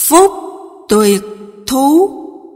Phúc tuyệt thú.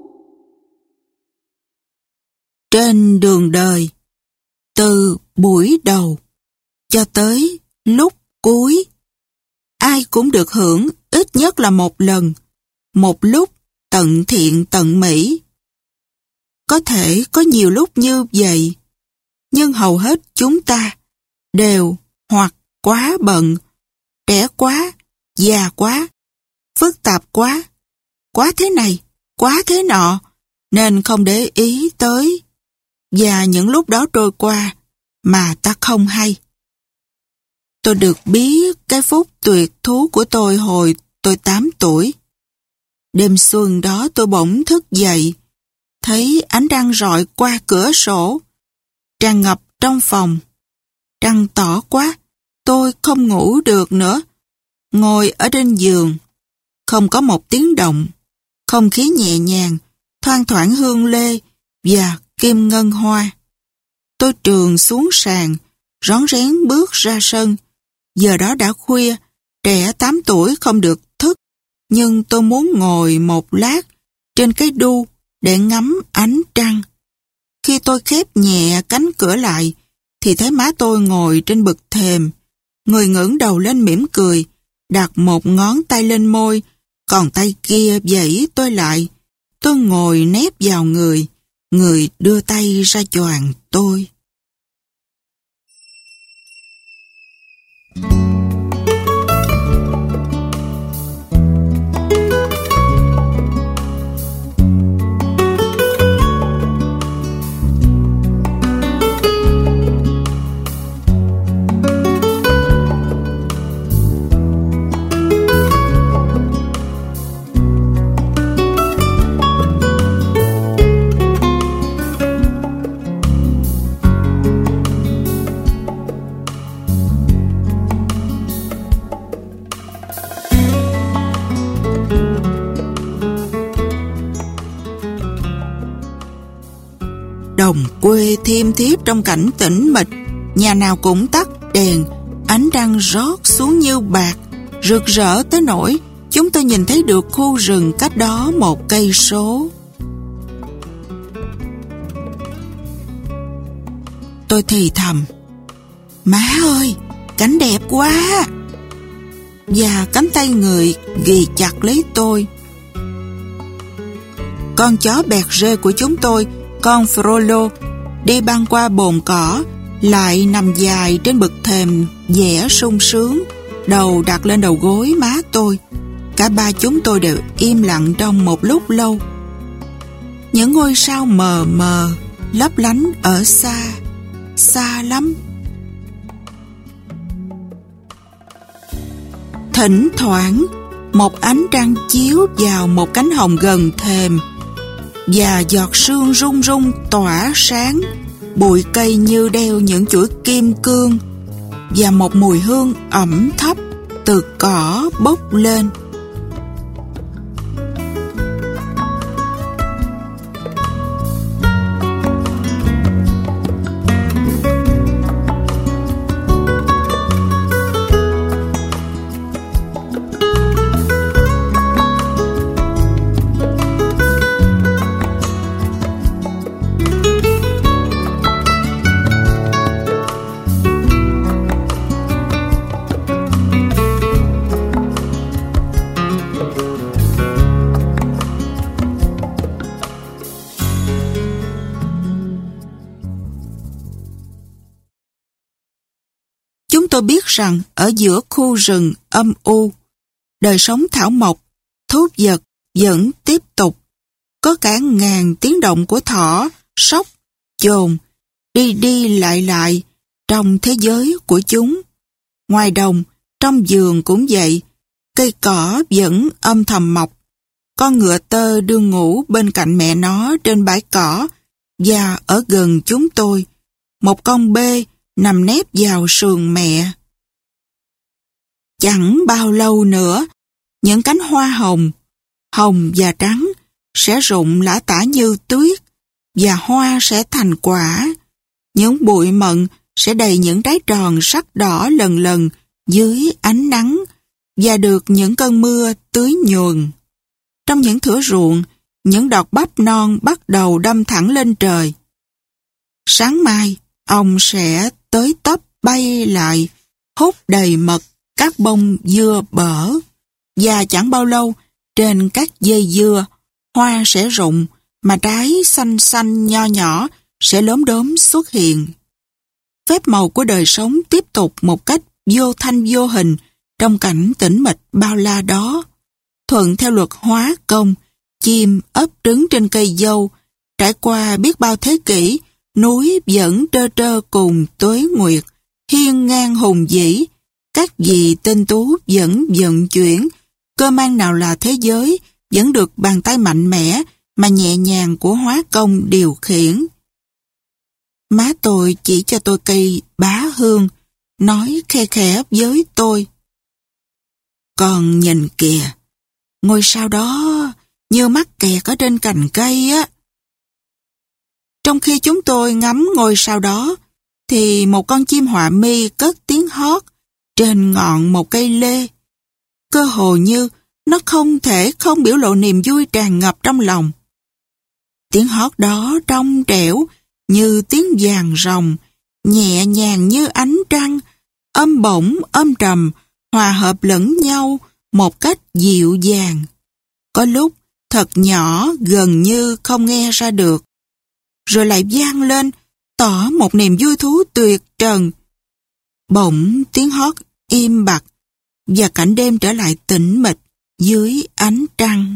Trên đường đời, từ buổi đầu cho tới lúc cuối, ai cũng được hưởng ít nhất là một lần, một lúc tận thiện tận mỹ. Có thể có nhiều lúc như vậy, nhưng hầu hết chúng ta đều hoặc quá bận, trẻ quá, già quá, phức tạp quá, quá thế này, quá thế nọ, nên không để ý tới. Và những lúc đó trôi qua mà ta không hay. Tôi được biết cái phút tuyệt thú của tôi hồi tôi 8 tuổi. Đêm xuân đó tôi bỗng thức dậy, thấy ánh trăng rọi qua cửa sổ, tràn ngập trong phòng. Trăng tỏ quá, tôi không ngủ được nữa. Ngồi ở trên giường, không có một tiếng động, không khí nhẹ nhàng, thoang thoảng hương lê và kim ngân hoa. Tôi trườn xuống sàn, rón rén bước ra sân. Giờ đó đã khuya, trẻ 8 tuổi không được thức, nhưng tôi muốn ngồi một lát trên cái đu để ngắm ánh trăng. Khi tôi khép nhẹ cánh cửa lại, thì thấy má tôi ngồi trên bậc thềm. Người ngẩng đầu lên mỉm cười, đặt một ngón tay lên môi, còn tay kia vẫy tôi lại. Tôi ngồi nép vào người, người đưa tay ra choàng tôi. Đồng quê thiêm thiếp trong cảnh tĩnh mịch, nhà nào cũng tắt đèn, ánh trăng rót xuống như bạc, rực rỡ tới nỗi chúng tôi nhìn thấy được khu rừng cách đó 1 cây số. Tôi thì thầm, má ơi, cảnh đẹp quá. Và cánh tay người ghì chặt lấy tôi. Con chó bẹt rê của chúng tôi, con Frollo, đi băng qua bồn cỏ, lại nằm dài trên bậc thềm vẻ sung sướng, đầu đặt lên đầu gối má tôi. Cả ba chúng tôi đều im lặng trong một lúc lâu. Những ngôi sao mờ mờ lấp lánh ở xa, xa lắm. Thỉnh thoảng một ánh trăng chiếu vào một cánh hồng gần thềm, và giọt sương rung rung tỏa sáng, bụi cây như đeo những chuỗi kim cương, và một mùi hương ẩm thấp từ cỏ bốc lên. Tôi biết rằng ở giữa khu rừng âm u, đời sống thảo mộc, thú vật vẫn tiếp tục. Có cả ngàn tiếng động của thỏ, sóc, chồn, đi đi lại trong thế giới của chúng. Ngoài đồng, trong vườn cũng vậy, cây cỏ vẫn âm thầm mọc. Con ngựa tơ đương ngủ bên cạnh mẹ nó trên bãi cỏ, và ở gần chúng tôi, một con bê nằm nép vào sườn mẹ. Chẳng bao lâu nữa, những cánh hoa hồng, hồng và trắng, sẽ rụng lả tả như tuyết, và hoa sẽ thành quả. Những bụi mận sẽ đầy những trái tròn sắc đỏ lần lần dưới ánh nắng, và được những cơn mưa tưới nhuần. Trong những thửa ruộng, những đọt bắp non bắt đầu đâm thẳng lên trời. Sáng mai, ông sẽ tới tấp bay lại, hút đầy mật các bông dưa bở. Và chẳng bao lâu, trên các dây dưa, hoa sẽ rụng, mà trái xanh xanh nho nhỏ sẽ lốm đốm xuất hiện. Phép màu của đời sống tiếp tục một cách vô thanh vô hình trong cảnh tĩnh mịch bao la đó. Thuận theo luật hóa công, chim ấp trứng trên cây dâu, trải qua biết bao thế kỷ, núi vẫn trơ trơ cùng tuế nguyệt, hiên ngang hùng vĩ, các vị tinh tú vẫn vận chuyển, cơ mang nào là thế giới vẫn được bàn tay mạnh mẽ mà nhẹ nhàng của hóa công điều khiển. Má tôi chỉ cho tôi cây bá hương, nói khe khẽ với tôi. Còn nhìn kìa, ngôi sao đó như mắc kẹt ở trên cành cây á. Trong khi chúng tôi ngắm ngôi sao đó, thì một con chim họa mi cất tiếng hót trên ngọn một cây lê. Cơ hồ như nó không thể không biểu lộ niềm vui tràn ngập trong lòng. Tiếng hót đó trong trẻo như tiếng vàng rồng, nhẹ nhàng như ánh trăng, âm bổng, âm trầm, hòa hợp lẫn nhau một cách dịu dàng. Có lúc thật nhỏ gần như không nghe ra được, rồi lại vang lên tỏ một niềm vui thú tuyệt trần. Bỗng tiếng hót im bặt và cảnh đêm trở lại tĩnh mịch dưới ánh trăng.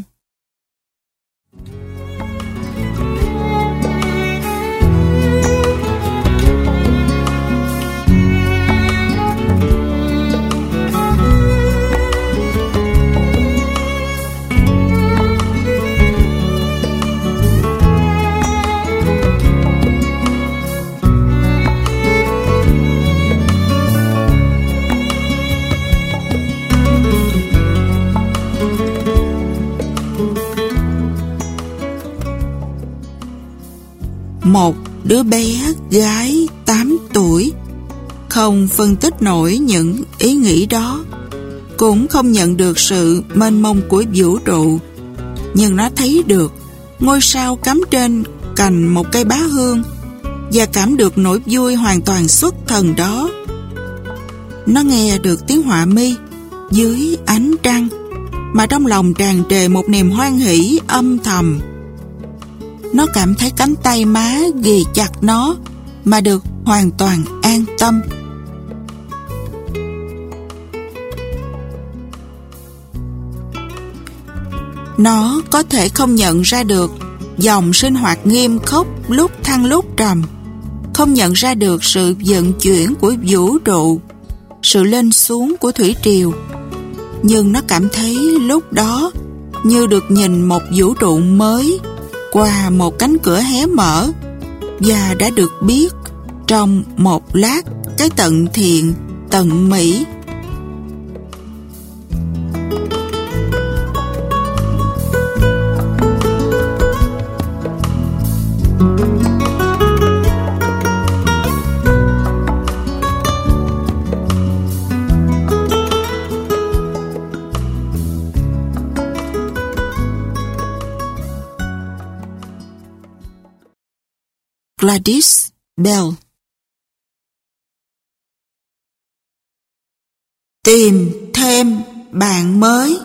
Một đứa bé gái 8 tuổi, không phân tích nổi những ý nghĩ đó, cũng không nhận được sự mênh mông của vũ trụ, nhưng nó thấy được ngôi sao cắm trên cành một cây bá hương và cảm được nỗi vui hoàn toàn xuất thần đó. Nó nghe được tiếng họa mi dưới ánh trăng, mà trong lòng tràn trề một niềm hoan hỷ âm thầm. Nó cảm thấy cánh tay má ghì chặt nó mà được hoàn toàn an tâm. Nó có thể không nhận ra được dòng sinh hoạt nghiêm khốc lúc thăng lúc trầm, không nhận ra được sự vận chuyển của vũ trụ, sự lên xuống của thủy triều. Nhưng nó cảm thấy lúc đó như được nhìn một vũ trụ mới qua một cánh cửa hé mở, và đã được biết trong một lát cái tận thiện, tận mỹ. Gladys Bell. Tìm thêm bạn mới.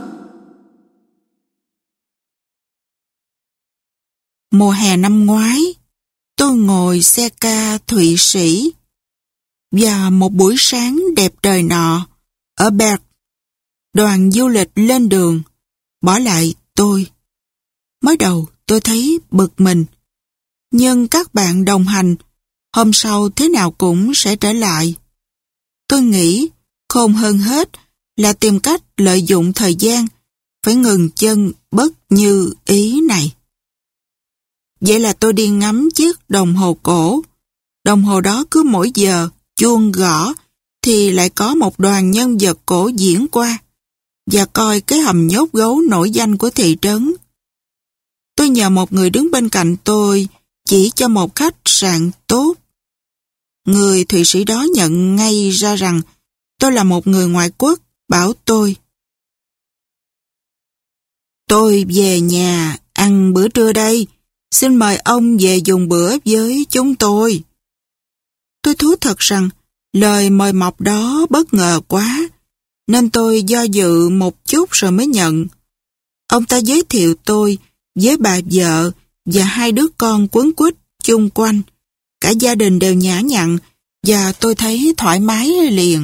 Mùa hè năm ngoái, tôi ngồi xe ca Thụy Sĩ, và một buổi sáng đẹp trời nọ, ở Perth, đoàn du lịch lên đường, bỏ lại tôi. Mới đầu tôi thấy bực mình, nhưng các bạn đồng hành, hôm sau thế nào cũng sẽ trở lại. Tôi nghĩ, khôn hơn hết là tìm cách lợi dụng thời gian, phải ngừng chân bất như ý này. Vậy là tôi đi ngắm chiếc đồng hồ cổ. Đồng hồ đó cứ mỗi giờ chuông gõ thì lại có một đoàn nhân vật cổ diễn qua, và coi cái hầm nhốt gấu nổi danh của thị trấn. Tôi nhờ một người đứng bên cạnh tôi chỉ cho một khách sạn tốt. Người Thụy Sĩ đó nhận ngay ra rằng tôi là một người ngoại quốc, bảo tôi: Tôi về nhà ăn bữa trưa đây. Xin mời ông về dùng bữa với chúng tôi. Tôi thú thật rằng lời mời mọc đó bất ngờ quá, nên tôi do dự một chút rồi mới nhận. Ông ta giới thiệu tôi với bà vợ và hai đứa con quấn quýt chung quanh. Cả gia đình đều nhã nhặn và tôi thấy thoải mái liền.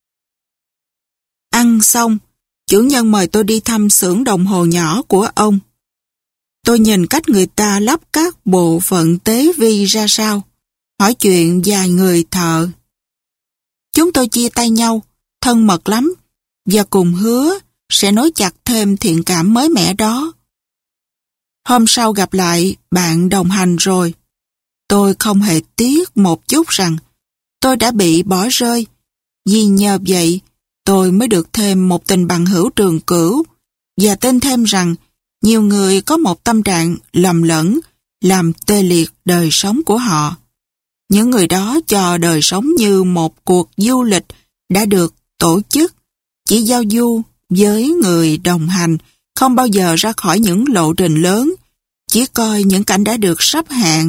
Ăn xong, chủ nhân mời tôi đi thăm xưởng đồng hồ nhỏ của ông. Tôi nhìn cách người ta lắp các bộ phận tế vi ra sao, hỏi chuyện vài người thợ. Chúng tôi chia tay nhau, thân mật lắm, và cùng hứa sẽ nối chặt thêm thiện cảm mới mẻ đó. Hôm sau gặp lại bạn đồng hành rồi. Tôi không hề tiếc một chút rằng tôi đã bị bỏ rơi, vì nhờ vậy tôi mới được thêm một tình bằng hữu trường cửu, và tin thêm rằng nhiều người có một tâm trạng lầm lẫn làm tê liệt đời sống của họ. Những người đó cho đời sống như một cuộc du lịch đã được tổ chức, chỉ giao du với người đồng hành, không bao giờ ra khỏi những lộ trình lớn, chỉ coi những cảnh đã được sắp hàng.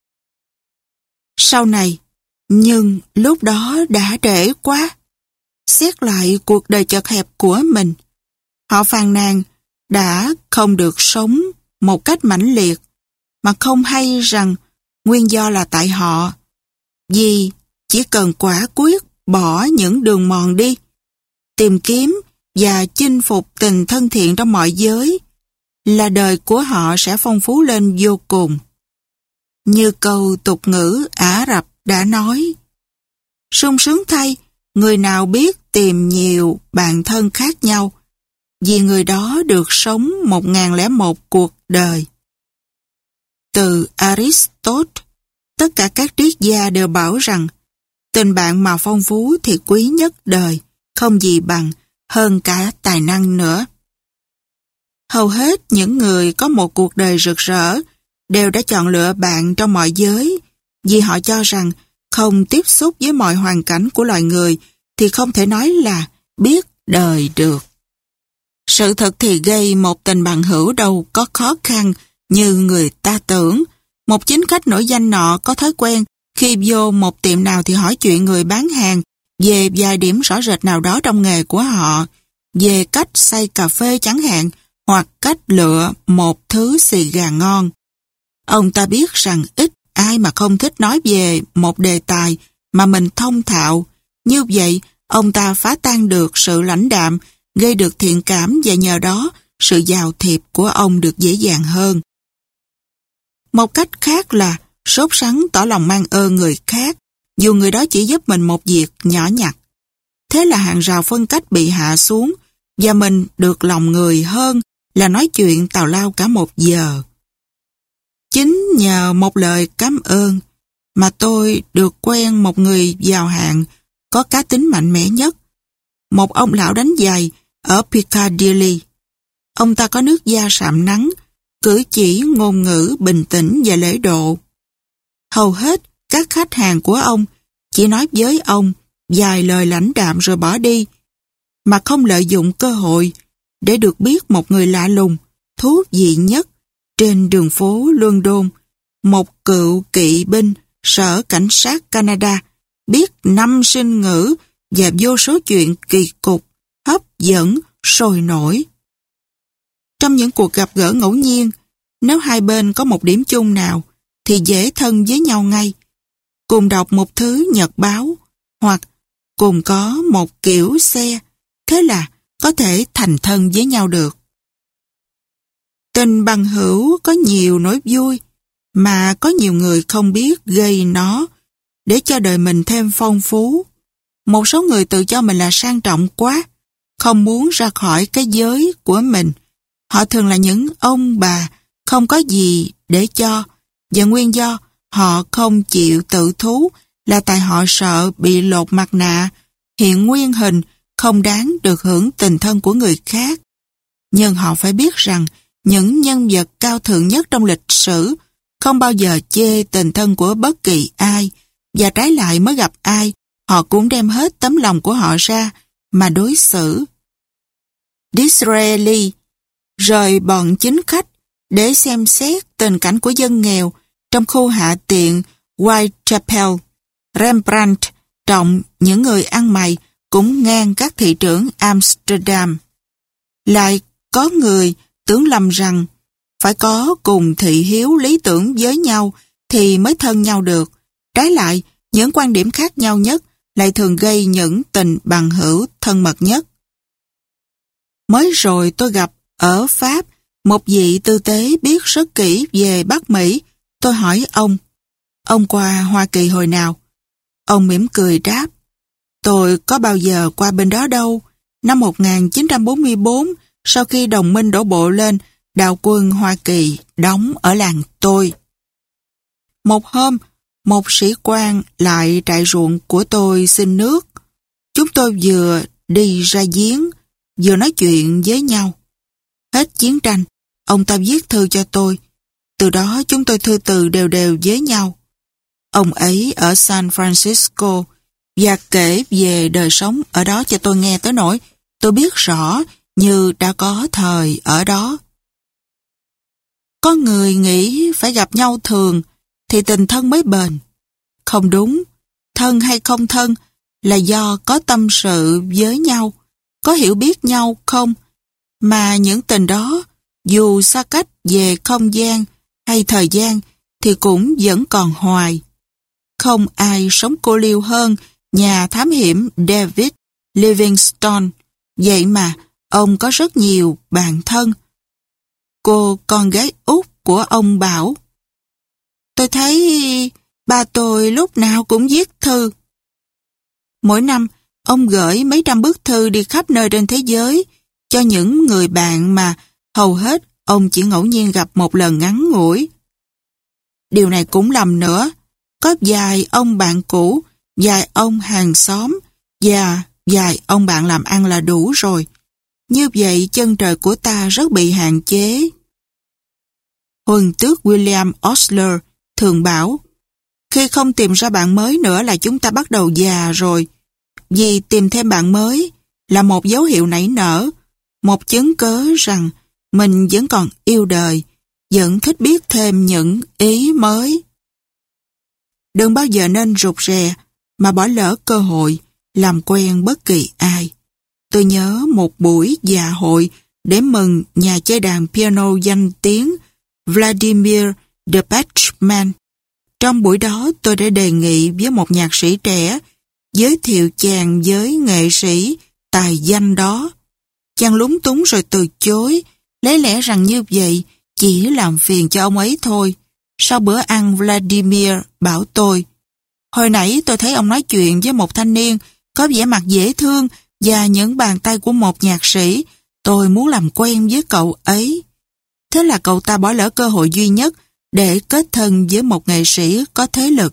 Sau này, nhưng lúc đó đã trễ quá. Xét lại cuộc đời chật hẹp của mình, họ phàn nàn đã không được sống một cách mãnh liệt, mà không hay rằng nguyên do là tại họ. Vì chỉ cần quả quyết bỏ những đường mòn đi, tìm kiếm và chinh phục tình thân thiện trong mọi giới, là đời của họ sẽ phong phú lên vô cùng. Như câu tục ngữ Ả Rập đã nói, sung sướng thay, người nào biết tìm nhiều bạn thân khác nhau, vì người đó được sống 1001 cuộc đời. Từ Aristotle, tất cả các triết gia đều bảo rằng tình bạn mà phong phú thì quý nhất đời, không gì bằng, hơn cả tài năng nữa. Hầu hết những người có một cuộc đời rực rỡ đều đã chọn lựa bạn trong mọi giới, vì họ cho rằng không tiếp xúc với mọi hoàn cảnh của loài người thì không thể nói là biết đời được. Sự thật thì gây một tình bằng hữu đâu có khó khăn như người ta tưởng. Một chính khách nổi danh nọ có thói quen khi vô một tiệm nào thì hỏi chuyện người bán hàng về vài điểm rõ rệt nào đó trong nghề của họ, về cách xay cà phê chẳng hạn, hoặc cách lựa một thứ xì gà ngon. Ông ta biết rằng ít ai mà không thích nói về một đề tài mà mình thông thạo. Như vậy, ông ta phá tan được sự lãnh đạm, gây được thiện cảm, và nhờ đó sự giao thiệp của ông được dễ dàng hơn. Một cách khác là sốt sắng tỏ lòng mang ơn người khác, dù người đó chỉ giúp mình một việc nhỏ nhặt. Thế là hàng rào phân cách bị hạ xuống, và mình được lòng người hơn là nói chuyện tào lao cả 1 giờ. Chính nhờ một lời cảm ơn mà tôi được quen một người giàu hạn có cá tính mạnh mẽ nhất, một ông lão đánh giày ở Piccadilly. Ông ta có nước da sạm nắng, cử chỉ ngôn ngữ bình tĩnh và lễ độ. Hầu hết các khách hàng của ông chỉ nói với ông vài lời lãnh đạm rồi bỏ đi, mà không lợi dụng cơ hội để được biết một người lạ lùng, thú vị nhất trên đường phố London, một cựu kỵ binh sở cảnh sát Canada, biết 5 sinh ngữ và vô số chuyện kỳ cục, hấp dẫn, sôi nổi. Trong những cuộc gặp gỡ ngẫu nhiên, nếu hai bên có một điểm chung nào thì dễ thân với nhau ngay. Cùng đọc một thứ nhật báo, hoặc cùng có một kiểu xe, thế là có thể thành thân với nhau được. Tình bằng hữu có nhiều nỗi vui, mà có nhiều người không biết gây nó để cho đời mình thêm phong phú. Một số người tự cho mình là sang trọng quá, không muốn ra khỏi cái giới của mình. Họ thường là những ông bà không có gì để cho, và nguyên do họ không chịu tự thú là tại họ sợ bị lột mặt nạ, hiện nguyên hình, không đáng được hưởng tình thân của người khác. Nhưng họ phải biết rằng những nhân vật cao thượng nhất trong lịch sử không bao giờ chê tình thân của bất kỳ ai, và trái lại mới gặp ai, họ cũng đem hết tấm lòng của họ ra mà đối xử. Disraeli rời bọn chính khách để xem xét tình cảnh của dân nghèo trong khu hạ tiện Whitechapel. Rembrandt trọng những người ăn mày cũng ngang các thị trưởng Amsterdam. Lại có người tưởng lầm rằng phải có cùng thị hiếu lý tưởng với nhau thì mới thân nhau được. Trái lại, những quan điểm khác nhau nhất lại thường gây những tình bằng hữu thân mật nhất. Mới rồi tôi gặp ở Pháp một vị tư tế biết rất kỹ về Bắc Mỹ. Tôi hỏi ông qua Hoa Kỳ hồi nào? Ông mỉm cười đáp, tôi có bao giờ qua bên đó đâu. Năm 1944, sau khi đồng minh đổ bộ lên, đạo quân Hoa Kỳ đóng ở làng tôi. Một hôm, một sĩ quan lại trại ruộng của tôi xin nước. Chúng tôi vừa đi ra giếng, vừa nói chuyện với nhau. Hết chiến tranh, ông ta viết thư cho tôi. Từ đó chúng tôi thư từ đều đều với nhau. Ông ấy ở San Francisco và kể về đời sống ở đó cho tôi nghe tới nỗi tôi biết rõ như đã có thời ở đó. Có người nghĩ phải gặp nhau thường thì tình thân mới bền. Không đúng, thân hay không thân là do có tâm sự với nhau, có hiểu biết nhau không, mà những tình đó dù xa cách về không gian hay thời gian thì cũng vẫn còn hoài. Không ai sống cô liêu hơn nhà thám hiểm David Livingstone, vậy mà ông có rất nhiều bạn thân. Cô con gái út của ông bảo, tôi thấy ba tôi lúc nào cũng viết thư. Mỗi năm, ông gửi mấy trăm bức thư đi khắp nơi trên thế giới cho những người bạn mà hầu hết ông chỉ ngẫu nhiên gặp một lần ngắn ngủi. Điều này cũng lầm nữa. Có vài ông bạn cũ, vài ông hàng xóm và vài ông bạn làm ăn là đủ rồi. Như vậy chân trời của ta rất bị hạn chế. Huân tước William Osler thường bảo, khi không tìm ra bạn mới nữa là chúng ta bắt đầu già rồi. Vì tìm thêm bạn mới là một dấu hiệu nảy nở, một chứng cớ rằng mình vẫn còn yêu đời, vẫn thích biết thêm những ý mới. Đừng bao giờ nên rụt rè mà bỏ lỡ cơ hội làm quen bất kỳ ai. Tôi nhớ một buổi dạ hội để mừng nhà chơi đàn piano danh tiếng Vladimir Depachman. Trong buổi đó tôi đã đề nghị với một nhạc sĩ trẻ giới thiệu chàng với nghệ sĩ tài danh đó. Chàng lúng túng rồi từ chối, lấy lẽ rằng như vậy chỉ làm phiền cho ông ấy thôi. Sau bữa ăn, Vladimir bảo tôi, hồi nãy tôi thấy ông nói chuyện với một thanh niên có vẻ mặt dễ thương và những bàn tay của một nhạc sĩ. Tôi muốn làm quen với cậu ấy. Thế là cậu ta bỏ lỡ cơ hội duy nhất để kết thân với một nghệ sĩ có thế lực.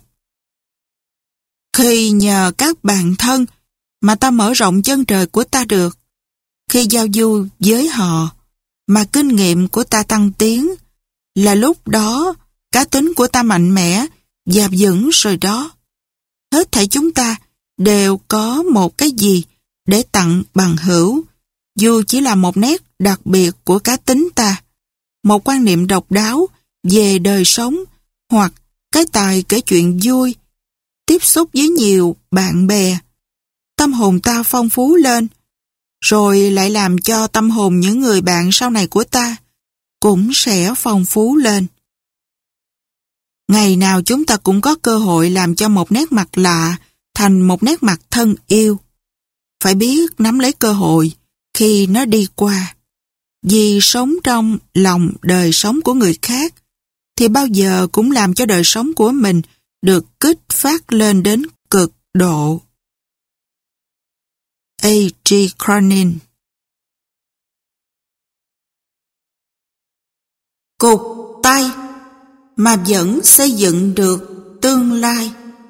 Khi nhờ các bạn thân mà ta mở rộng chân trời của ta được, khi giao du với họ mà kinh nghiệm của ta tăng tiến, là lúc đó cá tính của ta mạnh mẽ và vững rồi đó. Hết thảy chúng ta đều có một cái gì để tặng bằng hữu, dù chỉ là một nét đặc biệt của cá tính ta, một quan niệm độc đáo về đời sống hoặc cái tài kể chuyện vui, tiếp xúc với nhiều bạn bè. Tâm hồn ta phong phú lên, rồi lại làm cho tâm hồn những người bạn sau này của ta cũng sẽ phong phú lên. Ngày nào chúng ta cũng có cơ hội làm cho một nét mặt lạ thành một nét mặt thân yêu. Phải biết nắm lấy cơ hội khi nó đi qua. Vì sống trong lòng đời sống của người khác thì bao giờ cũng làm cho đời sống của mình được kích phát lên đến cực độ. A.G. Cronin. Cụt tay mà vẫn xây dựng được tương lai.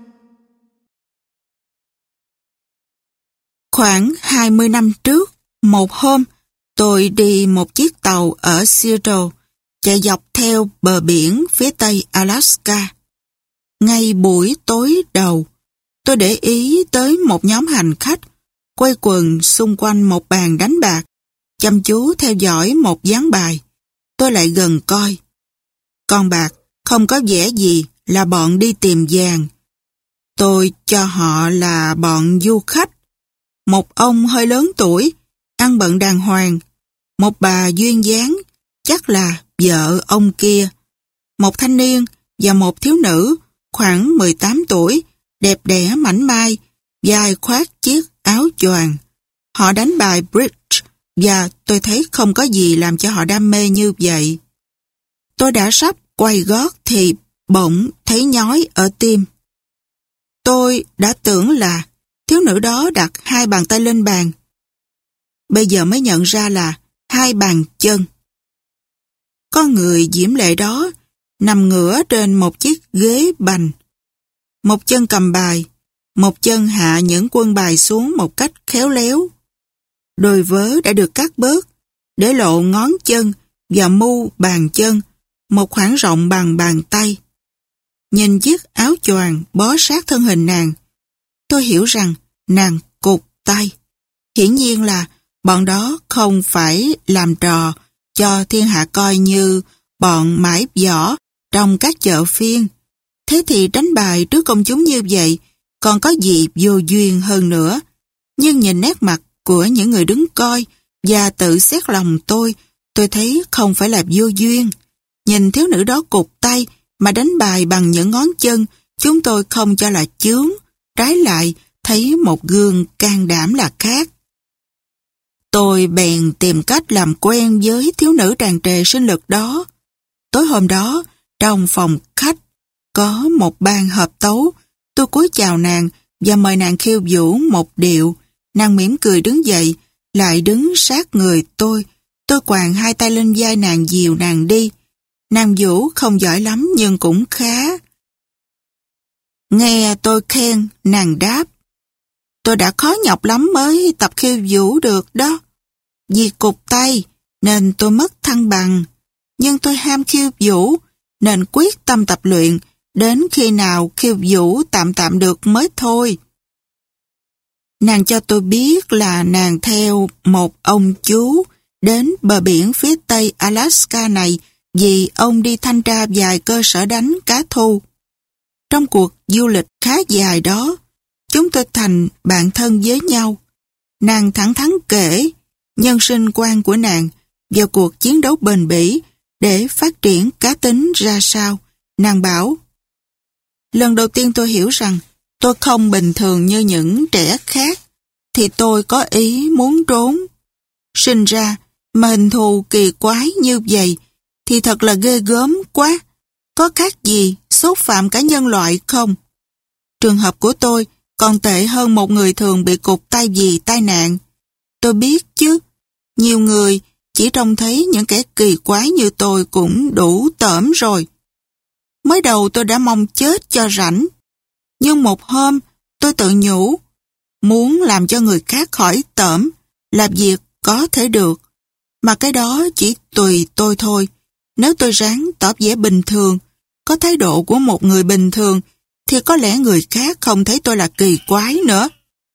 Khoảng 20 năm trước, một hôm, tôi đi một chiếc tàu ở Seattle, chạy dọc theo bờ biển phía tây Alaska. Ngay buổi tối đầu, tôi để ý tới một nhóm hành khách quây quần xung quanh một bàn đánh bạc, chăm chú theo dõi một dán bài. Tôi lại gần coi. Con bạc không có vẻ gì là bọn đi tìm vàng. Tôi cho họ là bọn du khách. Một ông hơi lớn tuổi, ăn bận đàng hoàng. Một bà duyên dáng, chắc là vợ ông kia. Một thanh niên và một thiếu nữ khoảng 18 tuổi, đẹp đẽ mảnh mai, vai khoác chiếc áo choàng. Họ đánh bài bridge và tôi thấy không có gì làm cho họ đam mê như vậy. Tôi đã sắp quay gót thì bỗng thấy nhói ở tim. Tôi đã tưởng là thiếu nữ đó đặt hai bàn tay lên bàn. Bây giờ mới nhận ra là hai bàn chân. Con người diễm lệ đó nằm ngửa trên một chiếc ghế bành. Một chân cầm bài, một chân hạ những quân bài xuống một cách khéo léo. Đôi vớ đã được cắt bớt, để lộ ngón chân và mu bàn chân, một khoảng rộng bằng bàn tay. Nhìn chiếc áo choàng bó sát thân hình nàng, tôi hiểu rằng nàng cụt tay. Hiển nhiên là bọn đó không phải làm trò cho thiên hạ coi như bọn mãi giỏ trong các chợ phiên. Thế thì đánh bài trước công chúng như vậy còn có gì vô duyên hơn nữa. Nhưng nhìn nét mặt của những người đứng coi và tự xét lòng tôi thấy không phải là vô duyên. Nhìn thiếu nữ đó cụt tay mà đánh bài bằng những ngón chân, chúng tôi không cho là chướng, trái lại thấy một gương can đảm là khác. Tôi bèn tìm cách làm quen với thiếu nữ tràn trề sinh lực đó. Tối hôm đó, trong phòng khách, có một ban hợp tấu. Tôi cúi chào nàng và mời nàng khiêu vũ một điệu. Nàng mỉm cười đứng dậy, lại đứng sát người tôi. Tôi quàng hai tay lên vai nàng dìu nàng đi. Nàng vũ không giỏi lắm nhưng cũng khá. Nghe tôi khen, nàng đáp: tôi đã khó nhọc lắm mới tập khiêu vũ được đó. Vì cụt tay nên tôi mất thăng bằng. Nhưng tôi ham khiêu vũ nên quyết tâm tập luyện đến khi nào khiêu vũ tạm tạm được mới thôi. Nàng cho tôi biết là nàng theo một ông chú đến bờ biển phía tây Alaska này vì ông đi thanh tra vài cơ sở đánh cá thu. Trong cuộc du lịch khá dài đó, chúng tôi thành bạn thân với nhau. Nàng thẳng thắn kể nhân sinh quan của nàng vào cuộc chiến đấu bền bỉ để phát triển cá tính ra sao. Nàng bảo: lần đầu tiên tôi hiểu rằng tôi không bình thường như những trẻ khác, thì tôi có ý muốn trốn. Sinh ra mà hình thù kỳ quái như vậy thì thật là ghê gớm quá. Có khác gì xúc phạm cả nhân loại không? Trường hợp của tôi còn tệ hơn một người thường bị cụt tay vì tai nạn. Tôi biết chứ, nhiều người chỉ trông thấy những kẻ kỳ quái như tôi cũng đủ tởm rồi. Mới đầu tôi đã mong chết cho rảnh. Nhưng một hôm tôi tự nhủ, muốn làm cho người khác khỏi tởm là việc có thể được. Mà cái đó chỉ tùy tôi thôi. Nếu tôi ráng tỏ vẻ bình thường, có thái độ của một người bình thường, thì có lẽ người khác không thấy tôi là kỳ quái nữa.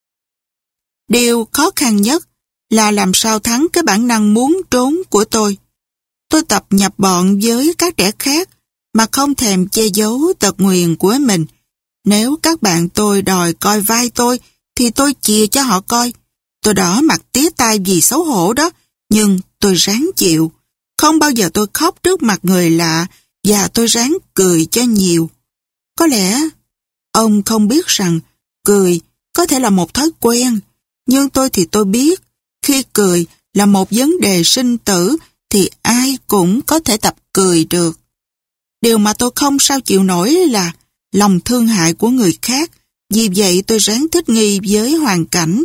Điều khó khăn nhất là làm sao thắng cái bản năng muốn trốn của tôi. Tôi tập nhập bọn với các trẻ khác mà không thèm che giấu tật nguyền của mình. Nếu các bạn tôi đòi coi vai tôi thì tôi chìa cho họ coi. Tôi đỏ mặt tía tai vì xấu hổ đó, nhưng tôi ráng chịu. Không bao giờ tôi khóc trước mặt người lạ và tôi ráng cười cho nhiều. Có lẽ ông không biết rằng cười có thể là một thói quen, nhưng tôi thì tôi biết khi cười là một vấn đề sinh tử thì ai cũng có thể tập cười được. Điều mà tôi không sao chịu nổi là lòng thương hại của người khác, vì vậy tôi ráng thích nghi với hoàn cảnh.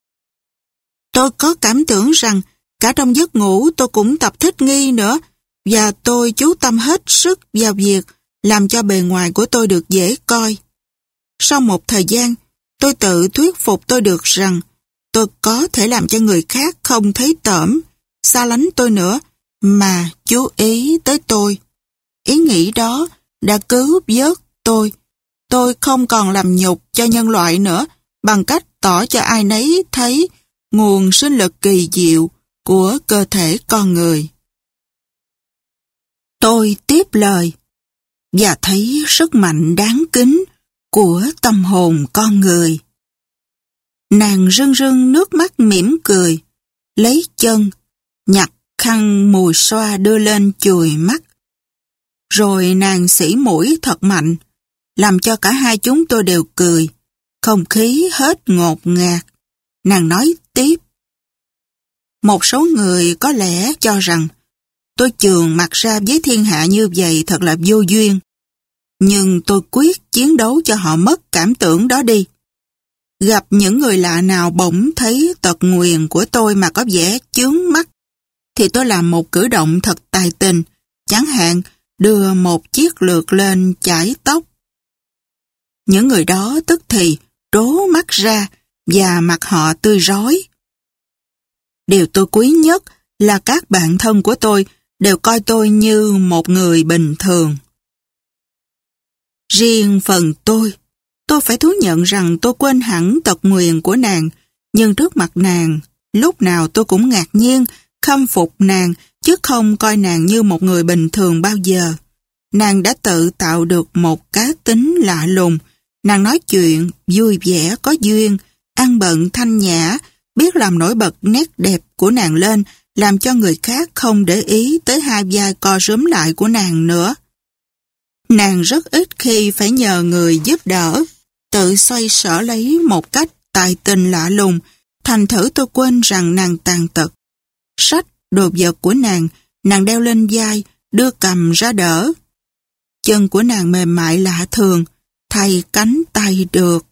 Tôi có cảm tưởng rằng cả trong giấc ngủ tôi cũng tập thích nghi nữa, và tôi chú tâm hết sức vào việc làm cho bề ngoài của tôi được dễ coi. Sau một thời gian, tôi tự thuyết phục tôi được rằng tôi có thể làm cho người khác không thấy tởm, xa lánh tôi nữa, mà chú ý tới tôi. Ý nghĩ đó đã cứu vớt tôi. Tôi không còn làm nhục cho nhân loại nữa bằng cách tỏ cho ai nấy thấy nguồn sinh lực kỳ diệu của cơ thể con người. Tôi tiếp lời và thấy sức mạnh đáng kính của tâm hồn con người. Nàng rưng rưng nước mắt mỉm cười, lấy chân, nhặt khăn mùi xoa đưa lên chùi mắt. Rồi nàng xỉ mũi thật mạnh, làm cho cả hai chúng tôi đều cười, không khí hết ngột ngạt. Nàng nói tiếp. Một số người có lẽ cho rằng tôi chườn mặt ra với thiên hạ như vậy thật là vô duyên. Nhưng tôi quyết chiến đấu cho họ mất cảm tưởng đó đi. Gặp những người lạ nào bỗng thấy tật nguyền của tôi mà có vẻ chướng mắt, thì tôi làm một cử động thật tài tình, chẳng hạn đưa một chiếc lược lên chải tóc. Những người đó tức thì trố mắt ra và mặt họ tươi rói. Điều tôi quý nhất là các bạn thân của tôi đều coi tôi như một người bình thường. Riêng phần tôi phải thú nhận rằng tôi quên hẳn tật nguyền của nàng, nhưng trước mặt nàng, lúc nào tôi cũng ngạc nhiên, khâm phục nàng, chứ không coi nàng như một người bình thường bao giờ. Nàng đã tự tạo được một cá tính lạ lùng. Nàng nói chuyện vui vẻ có duyên, ăn bận thanh nhã, biết làm nổi bật nét đẹp của nàng lên, làm cho người khác không để ý tới hai vai co rúm lại của nàng nữa. Nàng rất ít khi phải nhờ người giúp đỡ, tự xoay sở lấy một cách tài tình lạ lùng, thành thử tôi quên rằng nàng tàn tật. Sách, đồ vật của nàng đeo lên vai, đưa cầm ra đỡ. Chân của nàng mềm mại lạ thường, thay cánh tay được.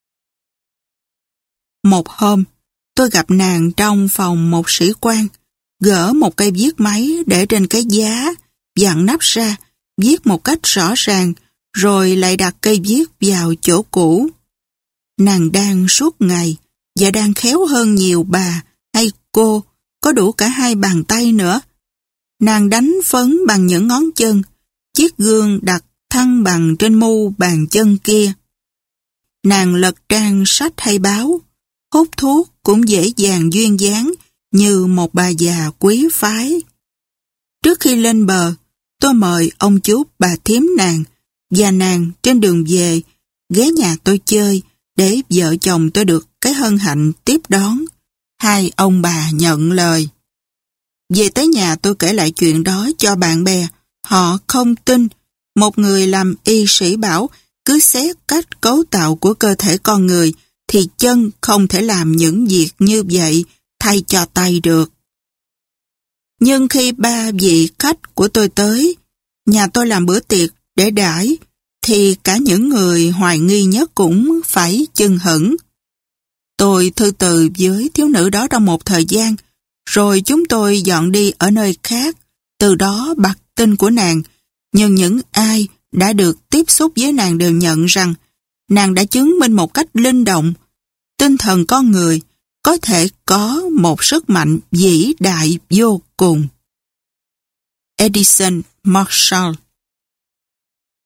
Một hôm, tôi gặp nàng trong phòng một sĩ quan, gỡ một cây viết máy để trên cái giá, vặn nắp ra, viết một cách rõ ràng, rồi lại đặt cây viết vào chỗ cũ. Nàng đang suốt ngày, và đang khéo hơn nhiều bà hay cô, có đủ cả hai bàn tay nữa. Nàng đánh phấn bằng những ngón chân, chiếc gương đặt thăng bằng trên mu bàn chân kia. Nàng lật trang sách hay báo, hút thuốc cũng dễ dàng duyên dáng như một bà già quý phái. Trước khi lên bờ, tôi mời ông chú bà thím nàng và nàng trên đường về ghé nhà tôi chơi để vợ chồng tôi được cái hân hạnh tiếp đón. Hai ông bà nhận lời. Về tới nhà tôi kể lại chuyện đó cho bạn bè. Họ không tin. Một người làm y sĩ bảo cứ xét cách cấu tạo của cơ thể con người thì chân không thể làm những việc như vậy thay cho tay được. Nhưng khi ba vị khách của tôi tới, nhà tôi làm bữa tiệc để đãi, thì cả những người hoài nghi nhất cũng phải chưng hửng. Tôi thư từ với thiếu nữ đó trong một thời gian, rồi chúng tôi dọn đi ở nơi khác, từ đó bặt tên của nàng. Nhưng những ai đã được tiếp xúc với nàng đều nhận rằng nàng đã chứng minh một cách linh động, tinh thần con người có thể có một sức mạnh vĩ đại vô cùng. Edison Marshall.